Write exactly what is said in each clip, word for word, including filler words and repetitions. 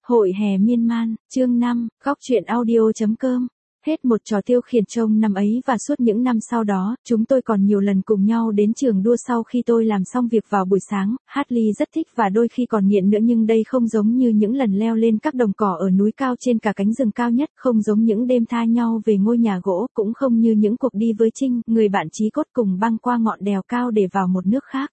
Hội hè miên man, chương năm, góc truyện audio.com. Hết một trò tiêu khiển trông năm ấy và suốt những năm sau đó, chúng tôi còn nhiều lần cùng nhau đến trường đua sau khi tôi làm xong việc vào buổi sáng. Hartley rất thích và đôi khi còn nghiện nữa, nhưng đây không giống như những lần leo lên các đồng cỏ ở núi cao trên cả cánh rừng cao nhất, không giống những đêm tha nhau về ngôi nhà gỗ, cũng không như những cuộc đi với Trinh, người bạn chí cốt cùng băng qua ngọn đèo cao để vào một nước khác.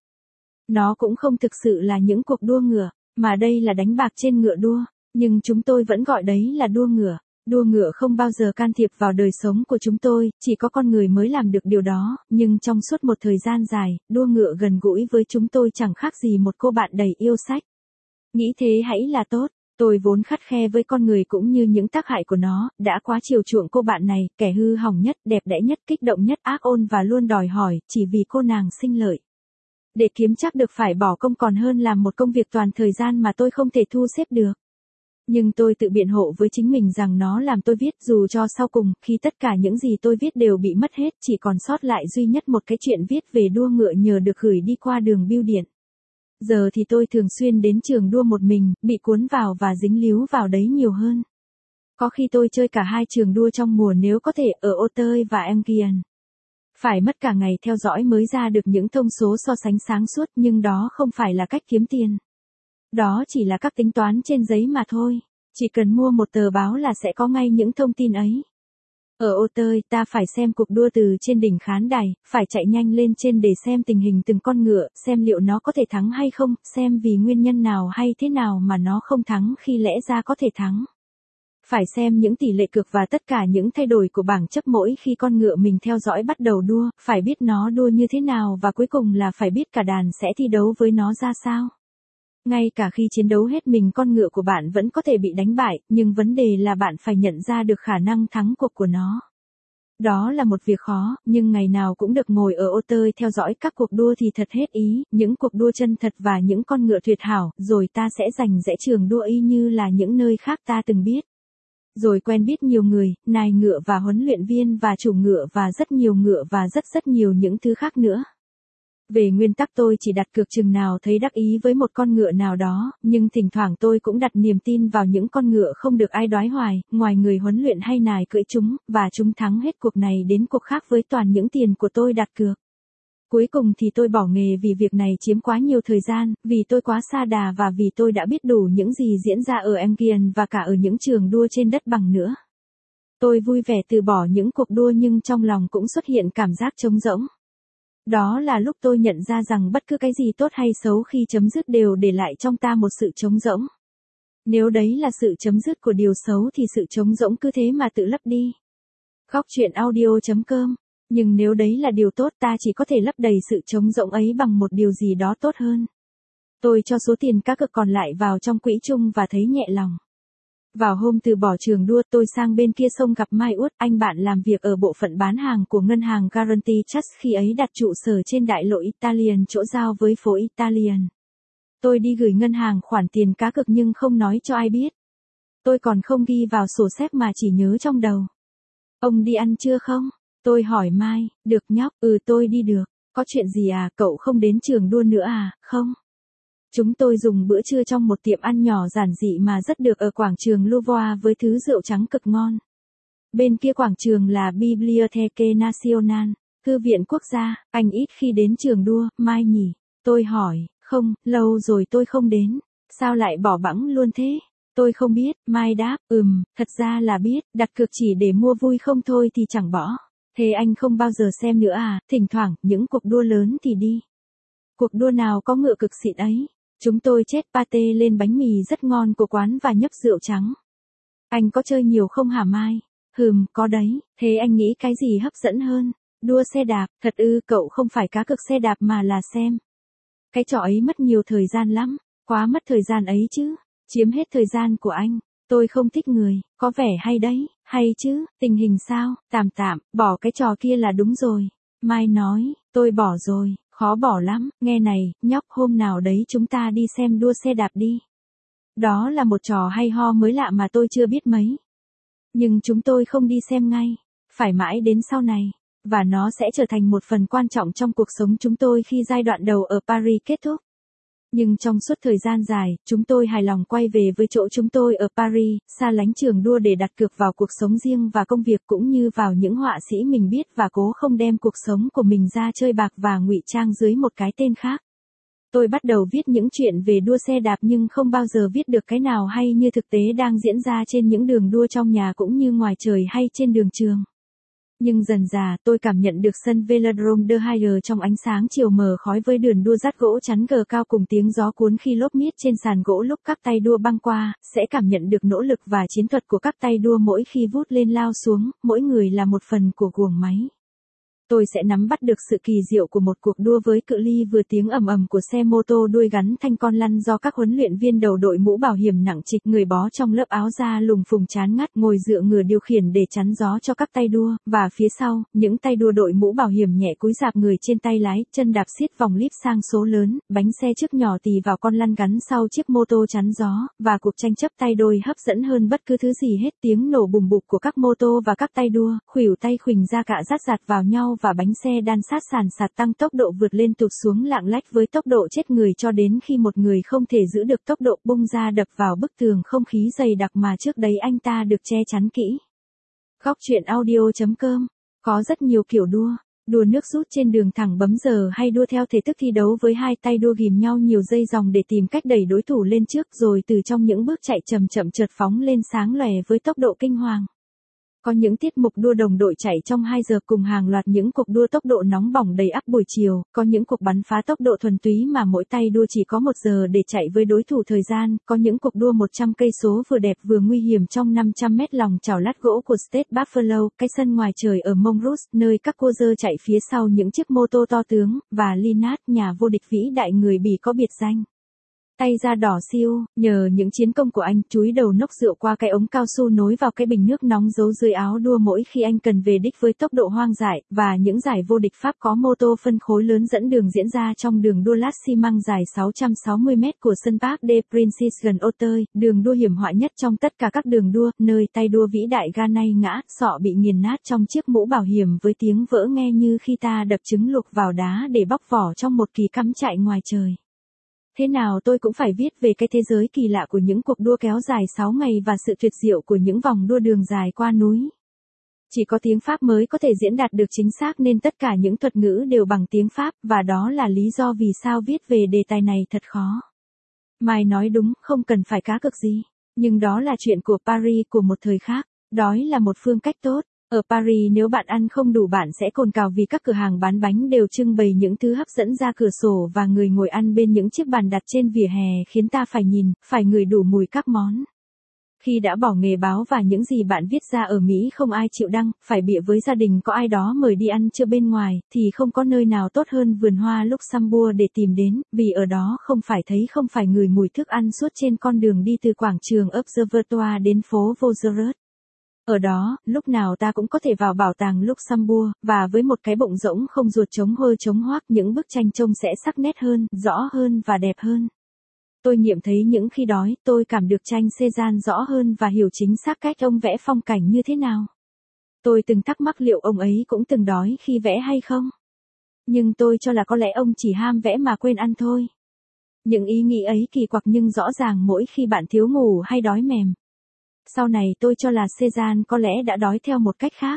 Nó cũng không thực sự là những cuộc đua ngựa, mà đây là đánh bạc trên ngựa đua. Nhưng chúng tôi vẫn gọi đấy là đua ngựa. Đua ngựa không bao giờ can thiệp vào đời sống của chúng tôi, chỉ có con người mới làm được điều đó, nhưng trong suốt một thời gian dài, đua ngựa gần gũi với chúng tôi chẳng khác gì một cô bạn đầy yêu sách. Nghĩ thế hãy là tốt, tôi vốn khắt khe với con người cũng như những tác hại của nó, đã quá chiều chuộng cô bạn này, kẻ hư hỏng nhất, đẹp đẽ nhất, kích động nhất, ác ôn và luôn đòi hỏi, chỉ vì cô nàng sinh lợi. Để kiếm chắc được phải bỏ công còn hơn làm một công việc toàn thời gian mà tôi không thể thu xếp được. Nhưng tôi tự biện hộ với chính mình rằng nó làm tôi viết, dù cho sau cùng, khi tất cả những gì tôi viết đều bị mất hết, chỉ còn sót lại duy nhất một cái chuyện viết về đua ngựa nhờ được gửi đi qua đường bưu điện. Giờ thì tôi thường xuyên đến trường đua một mình, bị cuốn vào và dính líu vào đấy nhiều hơn. Có khi tôi chơi cả hai trường đua trong mùa nếu có thể, ở Auteuil và Enghien. Phải mất cả ngày theo dõi mới ra được những thông số so sánh sáng suốt, nhưng đó không phải là cách kiếm tiền. Đó chỉ là các tính toán trên giấy mà thôi. Chỉ cần mua một tờ báo là sẽ có ngay những thông tin ấy. Ở Auteuil ta phải xem cuộc đua từ trên đỉnh khán đài, phải chạy nhanh lên trên để xem tình hình từng con ngựa, xem liệu nó có thể thắng hay không, xem vì nguyên nhân nào hay thế nào mà nó không thắng khi lẽ ra có thể thắng. Phải xem những tỷ lệ cược và tất cả những thay đổi của bảng chấp mỗi khi con ngựa mình theo dõi bắt đầu đua, phải biết nó đua như thế nào và cuối cùng là phải biết cả đàn sẽ thi đấu với nó ra sao. Ngay cả khi chiến đấu hết mình, con ngựa của bạn vẫn có thể bị đánh bại, nhưng vấn đề là bạn phải nhận ra được khả năng thắng cuộc của nó. Đó là một việc khó, nhưng ngày nào cũng được ngồi ở Auteuil theo dõi các cuộc đua thì thật hết ý, những cuộc đua chân thật và những con ngựa tuyệt hảo, rồi ta sẽ giành rẽ trường đua y như là những nơi khác ta từng biết. Rồi quen biết nhiều người, nài ngựa và huấn luyện viên và chủ ngựa và rất nhiều ngựa và rất rất nhiều những thứ khác nữa. Về nguyên tắc tôi chỉ đặt cược chừng nào thấy đắc ý với một con ngựa nào đó, nhưng thỉnh thoảng tôi cũng đặt niềm tin vào những con ngựa không được ai đoái hoài, ngoài người huấn luyện hay nài cưỡi chúng, và chúng thắng hết cuộc này đến cuộc khác với toàn những tiền của tôi đặt cược. Cuối cùng thì tôi bỏ nghề vì việc này chiếm quá nhiều thời gian, vì tôi quá sa đà và vì tôi đã biết đủ những gì diễn ra ở Enghien và cả ở những trường đua trên đất bằng nữa. Tôi vui vẻ từ bỏ những cuộc đua nhưng trong lòng cũng xuất hiện cảm giác trống rỗng. Đó là lúc tôi nhận ra rằng bất cứ cái gì tốt hay xấu khi chấm dứt đều để lại trong ta một sự trống rỗng. Nếu đấy là sự chấm dứt của điều xấu thì sự trống rỗng cứ thế mà tự lấp đi. Góc truyện audio.com. Nhưng nếu đấy là điều tốt, ta chỉ có thể lấp đầy sự trống rỗng ấy bằng một điều gì đó tốt hơn. Tôi cho số tiền cá cược còn lại vào trong quỹ chung và thấy nhẹ lòng. Vào hôm từ bỏ trường đua, tôi sang bên kia sông gặp Mai Út, anh bạn làm việc ở bộ phận bán hàng của ngân hàng Guarantee Trust, khi ấy đặt trụ sở trên đại lộ Italian chỗ giao với phố Italian. Tôi đi gửi ngân hàng khoản tiền cá cược nhưng không nói cho ai biết. Tôi còn không ghi vào sổ séc mà chỉ nhớ trong đầu. Ông đi ăn trưa không? Tôi hỏi Mai. Được nhóc, ừ tôi đi được. Có chuyện gì à, cậu không đến trường đua nữa à? Không. Chúng tôi dùng bữa trưa trong một tiệm ăn nhỏ giản dị mà rất được ở quảng trường Louvois với thứ rượu trắng cực ngon. Bên kia quảng trường là Bibliotheque Nationale, Thư viện Quốc gia. Anh ít khi đến trường đua, Mai nhỉ? Tôi hỏi. Không, lâu rồi tôi không đến. Sao lại bỏ bẵng luôn thế? Tôi không biết, Mai đáp. Ừm, thật ra là biết, đặt cược chỉ để mua vui không thôi thì chẳng bỏ. Thế anh không bao giờ xem nữa à? Thỉnh thoảng, những cuộc đua lớn thì đi. Cuộc đua nào có ngựa cực xịn ấy? Chúng tôi chết pate lên bánh mì rất ngon của quán và nhấp rượu trắng. Anh có chơi nhiều không hả Mai? Hừm, có đấy. Thế anh nghĩ cái gì hấp dẫn hơn? Đua xe đạp, thật ư? Cậu không phải cá cược xe đạp mà là xem. Cái trò ấy mất nhiều thời gian lắm. Quá mất thời gian ấy chứ. Chiếm hết thời gian của anh. Tôi không thích người, có vẻ hay đấy, hay chứ, tình hình sao? Tạm tạm, bỏ cái trò kia là đúng rồi. Mai nói, tôi bỏ rồi. Khó bỏ lắm, nghe này, nhóc, hôm nào đấy chúng ta đi xem đua xe đạp đi. Đó là một trò hay ho mới lạ mà tôi chưa biết mấy. Nhưng chúng tôi không đi xem ngay, phải mãi đến sau này. Và nó sẽ trở thành một phần quan trọng trong cuộc sống chúng tôi khi giai đoạn đầu ở Paris kết thúc. Nhưng trong suốt thời gian dài, chúng tôi hài lòng quay về với chỗ chúng tôi ở Paris, xa lánh trường đua để đặt cược vào cuộc sống riêng và công việc cũng như vào những họa sĩ mình biết và cố không đem cuộc sống của mình ra chơi bạc và ngụy trang dưới một cái tên khác. Tôi bắt đầu viết những chuyện về đua xe đạp nhưng không bao giờ viết được cái nào hay như thực tế đang diễn ra trên những đường đua trong nhà cũng như ngoài trời hay trên đường trường. Nhưng dần dà, tôi cảm nhận được sân Velodrome de Hayer trong ánh sáng chiều mờ khói với đường đua dắt gỗ chắn gờ cao cùng tiếng gió cuốn khi lốp miết trên sàn gỗ lúc các tay đua băng qua, sẽ cảm nhận được nỗ lực và chiến thuật của các tay đua mỗi khi vút lên lao xuống, mỗi người là một phần của guồng máy. Tôi sẽ nắm bắt được sự kỳ diệu của một cuộc đua với cự ly vừa tiếng ầm ầm của xe mô tô đuôi gắn thanh con lăn do các huấn luyện viên đầu đội mũ bảo hiểm nặng trịch, người bó trong lớp áo da lùng phùng chán ngắt ngồi dựa ngửa điều khiển để chắn gió cho các tay đua, và phía sau, những tay đua đội mũ bảo hiểm nhẹ cúi rạp người trên tay lái, chân đạp xiết vòng líp sang số lớn, bánh xe trước nhỏ tì vào con lăn gắn sau chiếc mô tô chắn gió, và cuộc tranh chấp tay đôi hấp dẫn hơn bất cứ thứ gì hết, tiếng nổ bùng bục của các mô tô và các tay đua, khuỷu tay khuỳnh ra cạ rát rạt vào nhau và bánh xe đan sát sàn sạt tăng tốc độ vượt lên tụt xuống lạng lách với tốc độ chết người cho đến khi một người không thể giữ được tốc độ bung ra đập vào bức tường không khí dày đặc mà trước đấy anh ta được che chắn kỹ. Góc truyện audio chấm com. Có rất nhiều kiểu đua. Đua nước rút trên đường thẳng bấm giờ hay đua theo thể thức thi đấu với hai tay đua ghìm nhau nhiều dây dòng để tìm cách đẩy đối thủ lên trước rồi từ trong những bước chạy chậm chậm chợt phóng lên sáng lòe với tốc độ kinh hoàng. Có những tiết mục đua đồng đội chạy trong hai giờ cùng hàng loạt những cuộc đua tốc độ nóng bỏng đầy ắp buổi chiều, có những cuộc bắn phá tốc độ thuần túy mà mỗi tay đua chỉ có một giờ để chạy với đối thủ thời gian, có những cuộc đua một trăm cây số vừa đẹp vừa nguy hiểm trong năm trăm mét lòng chảo lát gỗ của State Buffalo, cái sân ngoài trời ở Montrose, nơi các cô dơ chạy phía sau những chiếc mô tô to tướng, và Linat, nhà vô địch vĩ đại người Bỉ có biệt danh tay da đỏ siêu, nhờ những chiến công của anh, chúi đầu nốc rượu qua cái ống cao su nối vào cái bình nước nóng giấu dưới áo đua mỗi khi anh cần về đích với tốc độ hoang dại, và những giải vô địch Pháp có mô tô phân khối lớn dẫn đường diễn ra trong đường đua lát xi măng dài sáu trăm sáu mươi mét của sân Parc des Princes gần Auteuil, đường đua hiểm họa nhất trong tất cả các đường đua, nơi tay đua vĩ đại Ganay ngã, sọ bị nghiền nát trong chiếc mũ bảo hiểm với tiếng vỡ nghe như khi ta đập trứng luộc vào đá để bóc vỏ trong một kỳ cắm trại ngoài trời. Thế nào tôi cũng phải viết về cái thế giới kỳ lạ của những cuộc đua kéo dài sáu ngày và sự tuyệt diệu của những vòng đua đường dài qua núi. Chỉ có tiếng Pháp mới có thể diễn đạt được chính xác nên tất cả những thuật ngữ đều bằng tiếng Pháp, và đó là lý do vì sao viết về đề tài này thật khó. Mai nói đúng, không cần phải cá cược gì. Nhưng đó là chuyện của Paris của một thời khác. Đói là một phương cách tốt. Ở Paris nếu bạn ăn không đủ bạn sẽ cồn cào vì các cửa hàng bán bánh đều trưng bày những thứ hấp dẫn ra cửa sổ và người ngồi ăn bên những chiếc bàn đặt trên vỉa hè khiến ta phải nhìn, phải ngửi đủ mùi các món. Khi đã bỏ nghề báo và những gì bạn viết ra ở Mỹ không ai chịu đăng, phải bịa với gia đình có ai đó mời đi ăn trưa bên ngoài, thì không có nơi nào tốt hơn vườn hoa Luxembourg để tìm đến, vì ở đó không phải thấy không phải ngửi mùi thức ăn suốt trên con đường đi từ quảng trường Observatoire đến phố Vaugirard. Ở đó, lúc nào ta cũng có thể vào bảo tàng Luxembourg, và với một cái bụng rỗng không ruột trống hôi trống hoác những bức tranh trông sẽ sắc nét hơn, rõ hơn và đẹp hơn. Tôi nghiệm thấy những khi đói, tôi cảm được tranh Cézanne rõ hơn và hiểu chính xác cách ông vẽ phong cảnh như thế nào. Tôi từng thắc mắc liệu ông ấy cũng từng đói khi vẽ hay không. Nhưng tôi cho là có lẽ ông chỉ ham vẽ mà quên ăn thôi. Những ý nghĩ ấy kỳ quặc nhưng rõ ràng mỗi khi bạn thiếu ngủ hay đói mềm. Sau này tôi cho là Cézanne có lẽ đã đói theo một cách khác.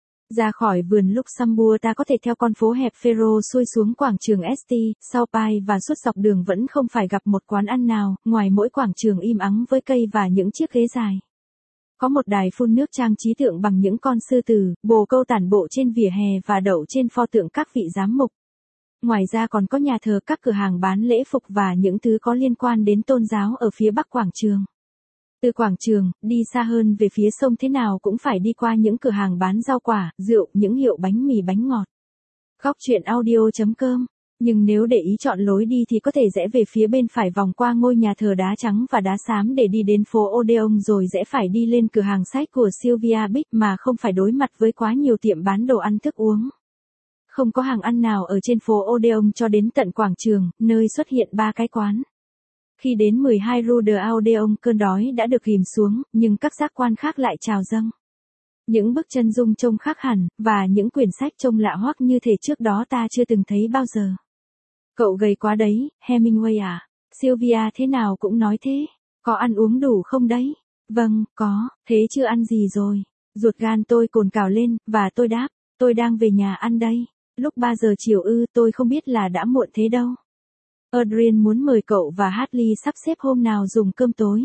Ra khỏi vườn Luxembourg ta có thể theo con phố hẹp Ferro xuôi xuống quảng trường St. Sau Pai và suốt dọc đường vẫn không phải gặp một quán ăn nào, ngoài mỗi quảng trường im ắng với cây và những chiếc ghế dài. Có một đài phun nước trang trí tượng bằng những con sư tử, bồ câu tản bộ trên vỉa hè và đậu trên pho tượng các vị giám mục. Ngoài ra còn có nhà thờ, các cửa hàng bán lễ phục và những thứ có liên quan đến tôn giáo ở phía bắc quảng trường. Từ quảng trường, đi xa hơn về phía sông thế nào cũng phải đi qua những cửa hàng bán rau quả, rượu, những hiệu bánh mì bánh ngọt. Góc truyện audio chấm com. Nhưng nếu để ý chọn lối đi thì có thể rẽ về phía bên phải vòng qua ngôi nhà thờ đá trắng và đá xám để đi đến phố Odeon rồi rẽ phải đi lên cửa hàng sách của Sylvia Big mà không phải đối mặt với quá nhiều tiệm bán đồ ăn thức uống. Không có hàng ăn nào ở trên phố Odeon cho đến tận quảng trường, nơi xuất hiện ba cái quán. Khi đến mười hai Rue de Odeon cơn đói đã được ghìm xuống, nhưng các giác quan khác lại trào dâng. Những bức chân dung trông khác hẳn, và những quyển sách trông lạ hoắc như thể trước đó ta chưa từng thấy bao giờ. Cậu gầy quá đấy, Hemingway à? Sylvia thế nào cũng nói thế. Có ăn uống đủ không đấy? Vâng, có, thế chưa ăn gì rồi? Ruột gan tôi cồn cào lên, và tôi đáp, tôi đang về nhà ăn đây. Lúc ba giờ chiều ư, tôi không biết là đã muộn thế đâu. Adrian muốn mời cậu và Hartley sắp xếp hôm nào dùng cơm tối.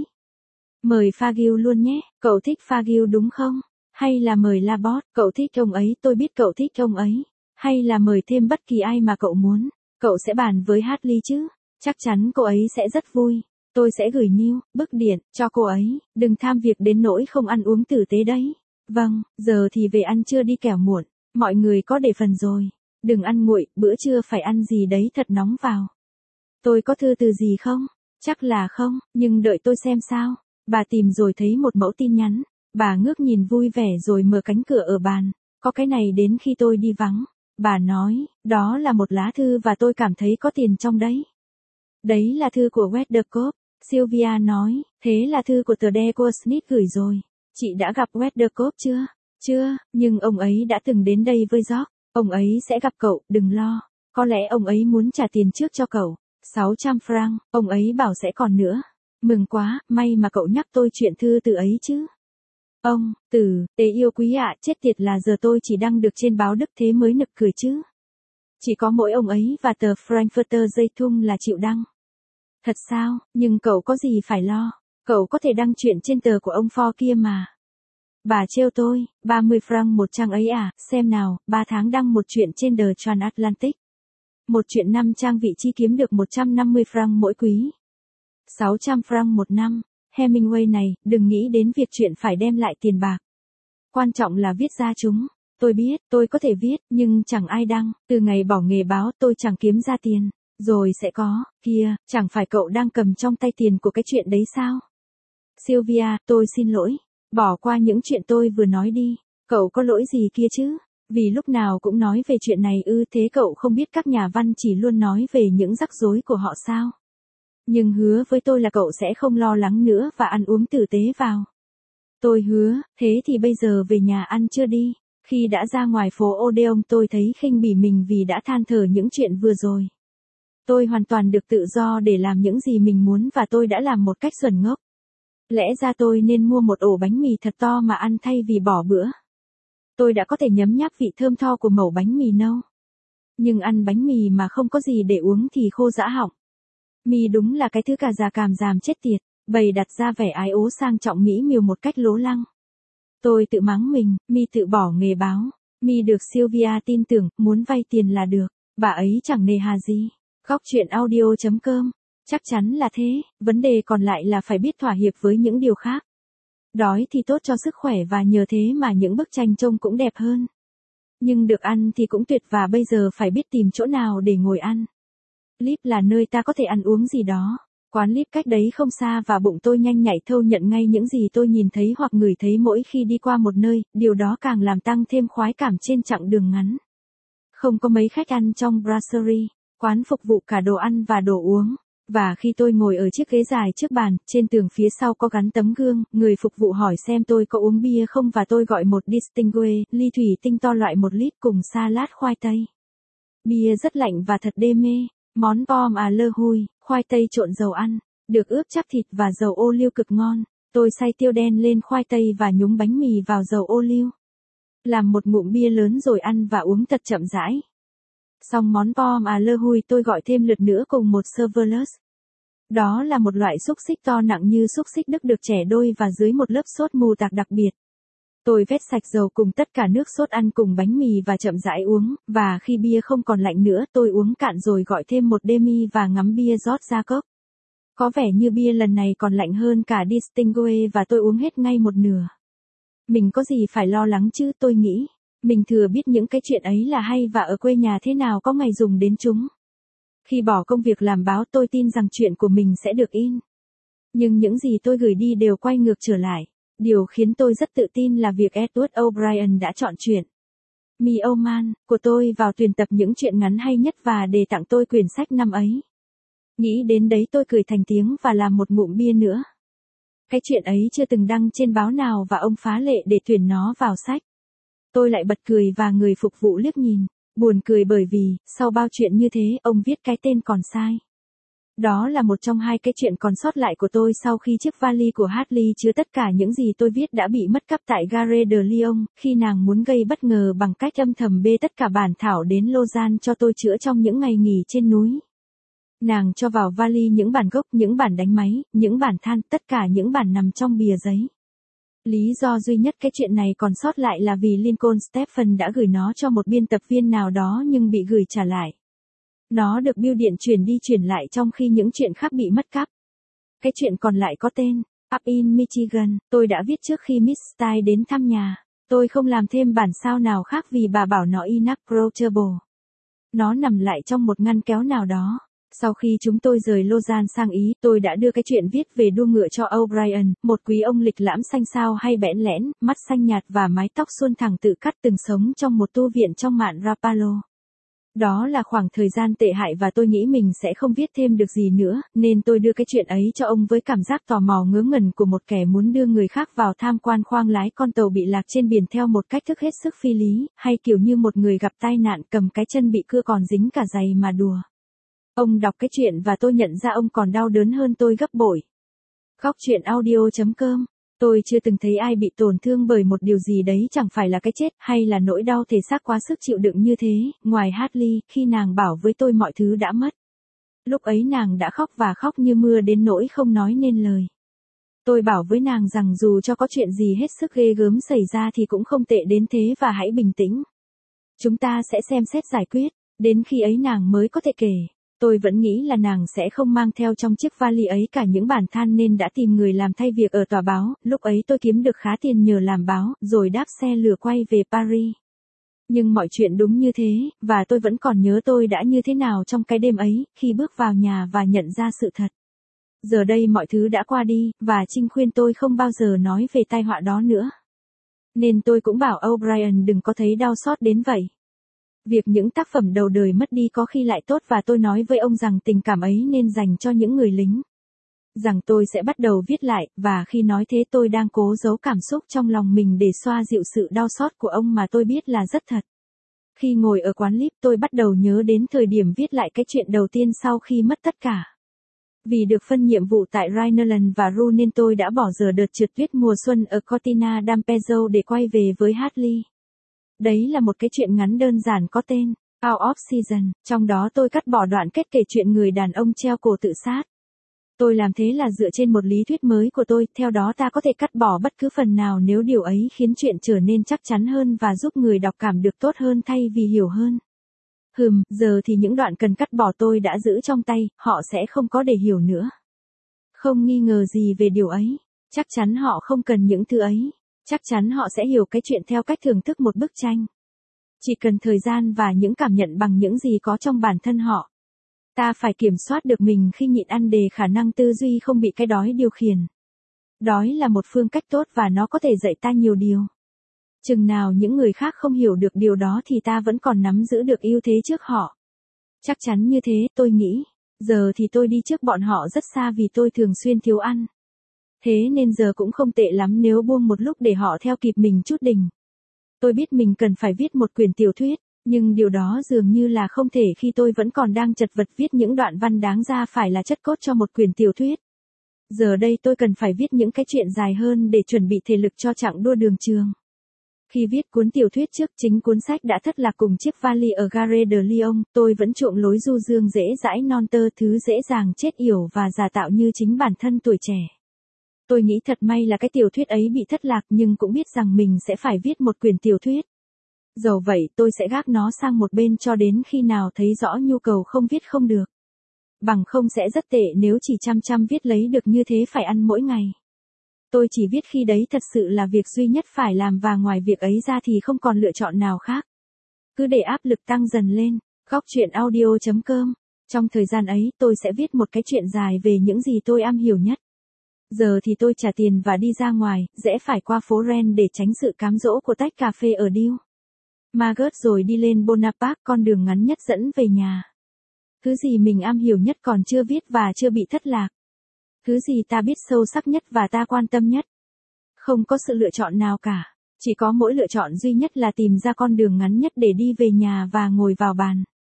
Mời Fergie luôn nhé, cậu thích Fergie đúng không? Hay là mời Laborde, cậu thích ông ấy, tôi biết cậu thích ông ấy. Hay là mời thêm bất kỳ ai mà cậu muốn. Cậu sẽ bàn với Hartley chứ? Chắc chắn cô ấy sẽ rất vui. Tôi sẽ gửi Neil, bức điện, cho cô ấy. Đừng tham việc đến nỗi không ăn uống tử tế đấy. Vâng, giờ thì về ăn trưa đi kẻo muộn. Mọi người có để phần rồi. Đừng ăn nguội, bữa trưa phải ăn gì đấy thật nóng vào. Tôi có thư từ gì không? Chắc là không, nhưng đợi tôi xem sao. Bà tìm rồi thấy một mẫu tin nhắn. Bà ngước nhìn vui vẻ rồi mở cánh cửa ở bàn. Có cái này đến khi tôi đi vắng. Bà nói, đó là một lá thư và tôi cảm thấy có tiền trong đấy. Đấy là thư của Weathercock. Sylvia nói, thế là thư của tờ Deco Smith gửi rồi. Chị đã gặp Weathercock chưa? Chưa, nhưng ông ấy đã từng đến đây với George. Ông ấy sẽ gặp cậu, đừng lo. Có lẽ ông ấy muốn trả tiền trước cho cậu. sáu trăm franc, ông ấy bảo sẽ còn nữa. Mừng quá, may mà cậu nhắc tôi chuyện thư từ ấy chứ. Ông, từ, tế yêu quý ạ, chết tiệt là giờ tôi chỉ đăng được trên báo Đức thế mới nực cười chứ. Chỉ có mỗi ông ấy và tờ Frankfurter Zeitung là chịu đăng. Thật sao, nhưng cậu có gì phải lo. Cậu có thể đăng chuyện trên tờ của ông Ford kia mà. Bà trêu tôi, ba mươi franc một trang ấy à, xem nào, ba tháng đăng một chuyện trên The Transatlantic. Một chuyện năm trang vị chi kiếm được một trăm năm mươi franc mỗi quý. sáu trăm franc một năm. Hemingway này, đừng nghĩ đến việc chuyện phải đem lại tiền bạc. Quan trọng là viết ra chúng. Tôi biết, tôi có thể viết, nhưng chẳng ai đăng. Từ ngày bỏ nghề báo tôi chẳng kiếm ra tiền. Rồi sẽ có, kia, chẳng phải cậu đang cầm trong tay tiền của cái chuyện đấy sao? Sylvia, tôi xin lỗi. Bỏ qua những chuyện tôi vừa nói đi. Cậu có lỗi gì kia chứ? Vì lúc nào cũng nói về chuyện này ư, thế cậu không biết các nhà văn chỉ luôn nói về những rắc rối của họ sao? Nhưng hứa với tôi là cậu sẽ không lo lắng nữa và ăn uống tử tế vào. Tôi hứa, thế thì bây giờ về nhà ăn trưa đi. Khi đã ra ngoài phố Odeon tôi thấy khinh bỉ mình vì đã than thở những chuyện vừa rồi. Tôi hoàn toàn được tự do để làm những gì mình muốn và tôi đã làm một cách xuẩn ngốc. Lẽ ra tôi nên mua một ổ bánh mì thật to mà ăn thay vì bỏ bữa. Tôi đã có thể nhấm nháp vị thơm tho của mẩu bánh mì nâu. Nhưng ăn bánh mì mà không có gì để uống thì khô dã họng. Mì đúng là cái thứ cà già càm giảm chết tiệt, bày đặt ra vẻ ái ố sang trọng mỹ miều một cách lố lăng. Tôi tự mắng mình, mi tự bỏ nghề báo. Mi được Sylvia tin tưởng, muốn vay tiền là được. Bà ấy chẳng nề hà gì. Góc chuyện audio chấm com. Chắc chắn là thế, vấn đề còn lại là phải biết thỏa hiệp với những điều khác. Đói thì tốt cho sức khỏe và nhờ thế mà những bức tranh trông cũng đẹp hơn. Nhưng được ăn thì cũng tuyệt và bây giờ phải biết tìm chỗ nào để ngồi ăn. Lip là nơi ta có thể ăn uống gì đó. Quán Lip cách đấy không xa và bụng tôi nhanh nhạy thâu nhận ngay những gì tôi nhìn thấy hoặc ngửi thấy mỗi khi đi qua một nơi, điều đó càng làm tăng thêm khoái cảm trên chặng đường ngắn. Không có mấy khách ăn trong brasserie, quán phục vụ cả đồ ăn và đồ uống. Và khi tôi ngồi ở chiếc ghế dài trước bàn, trên tường phía sau có gắn tấm gương, người phục vụ hỏi xem tôi có uống bia không và tôi gọi một Distingué, ly thủy tinh to loại một lít cùng salad khoai tây. Bia rất lạnh và thật đê mê, món pomme à la hui, khoai tây trộn dầu ăn, được ướp chắc thịt và dầu ô liu cực ngon. Tôi xay tiêu đen lên khoai tây và nhúng bánh mì vào dầu ô liu. Làm một ngụm bia lớn rồi ăn và uống thật chậm rãi. Xong món pomme à la hui tôi gọi thêm lượt nữa cùng một serverless. Đó là một loại xúc xích to nặng như xúc xích Đức được chẻ đôi và dưới một lớp sốt mù tạc đặc biệt. Tôi vét sạch dầu cùng tất cả nước sốt ăn cùng bánh mì và chậm rãi uống, và khi bia không còn lạnh nữa tôi uống cạn rồi gọi thêm một demi và ngắm bia rót ra cốc. Có vẻ như bia lần này còn lạnh hơn cả Distingué và tôi uống hết ngay một nửa. Mình có gì phải lo lắng chứ, tôi nghĩ. Mình thừa biết những cái chuyện ấy là hay và ở quê nhà thế nào có ngày dùng đến chúng. Khi bỏ công việc làm báo tôi tin rằng chuyện của mình sẽ được in. Nhưng những gì tôi gửi đi đều quay ngược trở lại. Điều khiến tôi rất tự tin là việc Edward O'Brien đã chọn chuyện Me Oman của tôi vào tuyển tập những chuyện ngắn hay nhất và để tặng tôi quyển sách năm ấy. Nghĩ đến đấy tôi cười thành tiếng và làm một ngụm bia nữa. Cái chuyện ấy chưa từng đăng trên báo nào và ông phá lệ để tuyển nó vào sách. Tôi lại bật cười và người phục vụ liếc nhìn. Buồn cười bởi vì, sau bao chuyện như thế, ông viết cái tên còn sai. Đó là một trong hai cái chuyện còn sót lại của tôi sau khi chiếc vali của Hartley chứa tất cả những gì tôi viết đã bị mất cắp tại Gare de Lyon, khi nàng muốn gây bất ngờ bằng cách âm thầm bê tất cả bản thảo đến Lausanne cho tôi chữa trong những ngày nghỉ trên núi. Nàng cho vào vali những bản gốc, những bản đánh máy, những bản than, tất cả những bản nằm trong bìa giấy. Lý do duy nhất cái chuyện này còn sót lại là vì Lincoln Stephen đã gửi nó cho một biên tập viên nào đó nhưng bị gửi trả lại. Nó được bưu điện chuyển đi chuyển lại trong khi những chuyện khác bị mất cắp. Cái chuyện còn lại có tên Up in Michigan, tôi đã viết trước khi Miss Style đến thăm nhà. Tôi không làm thêm bản sao nào khác vì bà bảo nó inapproachable. Nó nằm lại trong một ngăn kéo nào đó. Sau khi chúng tôi rời Lausanne sang Ý, tôi đã đưa cái chuyện viết về đua ngựa cho O'Brien, một quý ông lịch lãm xanh xao hay bẽn lẽn, mắt xanh nhạt và mái tóc suôn thẳng tự cắt, từng sống trong một tu viện trong mạn Rapallo. Đó là khoảng thời gian tệ hại và tôi nghĩ mình sẽ không viết thêm được gì nữa, nên tôi đưa cái chuyện ấy cho ông với cảm giác tò mò ngớ ngẩn của một kẻ muốn đưa người khác vào tham quan khoang lái con tàu bị lạc trên biển theo một cách thức hết sức phi lý, hay kiểu như một người gặp tai nạn cầm cái chân bị cưa còn dính cả giày mà đùa. Ông đọc cái chuyện và tôi nhận ra ông còn đau đớn hơn tôi gấp bội. Góc chuyện audio chấm com. Tôi chưa từng thấy ai bị tổn thương bởi một điều gì đấy, chẳng phải là cái chết hay là nỗi đau thể xác quá sức chịu đựng như thế, ngoài Hartley, khi nàng bảo với tôi mọi thứ đã mất. Lúc ấy nàng đã khóc và khóc như mưa đến nỗi không nói nên lời. Tôi bảo với nàng rằng dù cho có chuyện gì hết sức ghê gớm xảy ra thì cũng không tệ đến thế và hãy bình tĩnh. Chúng ta sẽ xem xét giải quyết, đến khi ấy nàng mới có thể kể. Tôi vẫn nghĩ là nàng sẽ không mang theo trong chiếc vali ấy cả những bản than nên đã tìm người làm thay việc ở tòa báo, lúc ấy tôi kiếm được khá tiền nhờ làm báo, rồi đáp xe lửa quay về Paris. Nhưng mọi chuyện đúng như thế, và tôi vẫn còn nhớ tôi đã như thế nào trong cái đêm ấy, khi bước vào nhà và nhận ra sự thật. Giờ đây mọi thứ đã qua đi, và Trinh khuyên tôi không bao giờ nói về tai họa đó nữa. Nên tôi cũng bảo O'Brien đừng có thấy đau xót đến vậy. Việc những tác phẩm đầu đời mất đi có khi lại tốt và tôi nói với ông rằng tình cảm ấy nên dành cho những người lính. Rằng tôi sẽ bắt đầu viết lại, và khi nói thế tôi đang cố giấu cảm xúc trong lòng mình để xoa dịu sự đau xót của ông mà tôi biết là rất thật. Khi ngồi ở quán líp tôi bắt đầu nhớ đến thời điểm viết lại cái chuyện đầu tiên sau khi mất tất cả. Vì được phân nhiệm vụ tại Rhineland và Ru nên tôi đã bỏ giờ đợt trượt tuyết mùa xuân ở Cortina d'Ampezzo để quay về với Hartley. Đấy là một cái chuyện ngắn đơn giản có tên Out of Season, trong đó tôi cắt bỏ đoạn kết kể chuyện người đàn ông treo cổ tự sát. Tôi làm thế là dựa trên một lý thuyết mới của tôi, theo đó ta có thể cắt bỏ bất cứ phần nào nếu điều ấy khiến chuyện trở nên chắc chắn hơn và giúp người đọc cảm được tốt hơn thay vì hiểu hơn. Hừm, giờ thì những đoạn cần cắt bỏ tôi đã giữ trong tay, họ sẽ không có để hiểu nữa. Không nghi ngờ gì về điều ấy, chắc chắn họ không cần những thứ ấy. Chắc chắn họ sẽ hiểu cái chuyện theo cách thưởng thức một bức tranh. Chỉ cần thời gian và những cảm nhận bằng những gì có trong bản thân họ. Ta phải kiểm soát được mình khi nhịn ăn để khả năng tư duy không bị cái đói điều khiển. Đói là một phương cách tốt và nó có thể dạy ta nhiều điều. Chừng nào những người khác không hiểu được điều đó thì ta vẫn còn nắm giữ được ưu thế trước họ. Chắc chắn như thế, tôi nghĩ. Giờ thì tôi đi trước bọn họ rất xa vì tôi thường xuyên thiếu ăn. Thế nên giờ cũng không tệ lắm nếu buông một lúc để họ theo kịp mình chút đỉnh. Tôi biết mình cần phải viết một quyển tiểu thuyết, nhưng điều đó dường như là không thể khi tôi vẫn còn đang chật vật viết những đoạn văn đáng ra phải là chất cốt cho một quyển tiểu thuyết. Giờ đây tôi cần phải viết những cái chuyện dài hơn để chuẩn bị thể lực cho chặng đua đường trường. Khi viết cuốn tiểu thuyết trước, chính cuốn sách đã thất lạc cùng chiếc vali ở Gare de Lyon, tôi vẫn chuộng lối du dương dễ dãi non tơ, thứ dễ dàng chết yểu và giả tạo như chính bản thân tuổi trẻ. Tôi nghĩ thật may là cái tiểu thuyết ấy bị thất lạc nhưng cũng biết rằng mình sẽ phải viết một quyển tiểu thuyết. Dẫu vậy tôi sẽ gác nó sang một bên cho đến khi nào thấy rõ nhu cầu không viết không được. Bằng không sẽ rất tệ nếu chỉ chăm chăm viết lấy được như thế phải ăn mỗi ngày. Tôi chỉ viết khi đấy thật sự là việc duy nhất phải làm và ngoài việc ấy ra thì không còn lựa chọn nào khác. Cứ để áp lực tăng dần lên. Góc chuyện audio chấm com. Trong thời gian ấy tôi sẽ viết một cái chuyện dài về những gì tôi am hiểu nhất. Giờ thì tôi trả tiền và đi ra ngoài, rẽ phải qua phố Ren để tránh sự cám dỗ của tách cà phê ở Dieu Margot rồi đi lên Bonaparte, con đường ngắn nhất dẫn về nhà. Thứ gì mình am hiểu nhất còn chưa viết và chưa bị thất lạc. Thứ gì ta biết sâu sắc nhất và ta quan tâm nhất. Không có sự lựa chọn nào cả, chỉ có mỗi lựa chọn duy nhất là tìm ra con đường ngắn nhất để đi về nhà và ngồi vào bàn.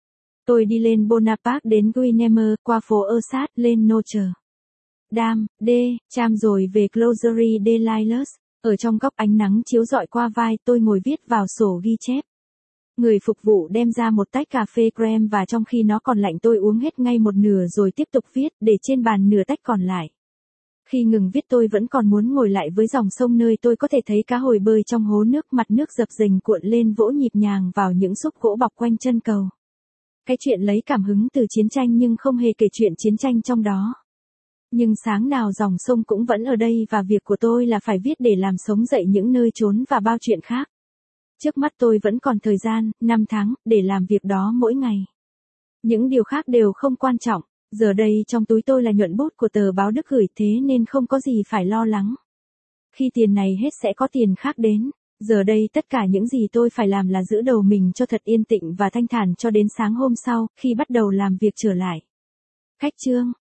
Tôi đi lên Bonaparte đến Guinemer, qua phố Ersat, lên Notre Dame, D, Cham rồi về Closerie de Lilles. Ở trong góc ánh nắng chiếu rọi qua vai, tôi ngồi viết vào sổ ghi chép. Người phục vụ đem ra một tách cà phê creme và trong khi nó còn lạnh tôi uống hết ngay một nửa rồi tiếp tục viết, để trên bàn nửa tách còn lại. Khi ngừng viết tôi vẫn còn muốn ngồi lại với dòng sông nơi tôi có thể thấy cá hồi bơi trong hố nước, mặt nước dập dềnh cuộn lên vỗ nhịp nhàng vào những xúc gỗ bọc quanh chân cầu. Cái chuyện lấy cảm hứng từ chiến tranh nhưng không hề kể chuyện chiến tranh trong đó. Nhưng sáng nào dòng sông cũng vẫn ở đây và việc của tôi là phải viết để làm sống dậy những nơi trốn và bao chuyện khác. Trước mắt tôi vẫn còn thời gian, năm tháng, để làm việc đó mỗi ngày. Những điều khác đều không quan trọng, giờ đây trong túi tôi là nhuận bút của tờ báo Đức gửi thế nên không có gì phải lo lắng. Khi tiền này hết sẽ có tiền khác đến, giờ đây tất cả những gì tôi phải làm là giữ đầu mình cho thật yên tĩnh và thanh thản cho đến sáng hôm sau, khi bắt đầu làm việc trở lại. Cách chương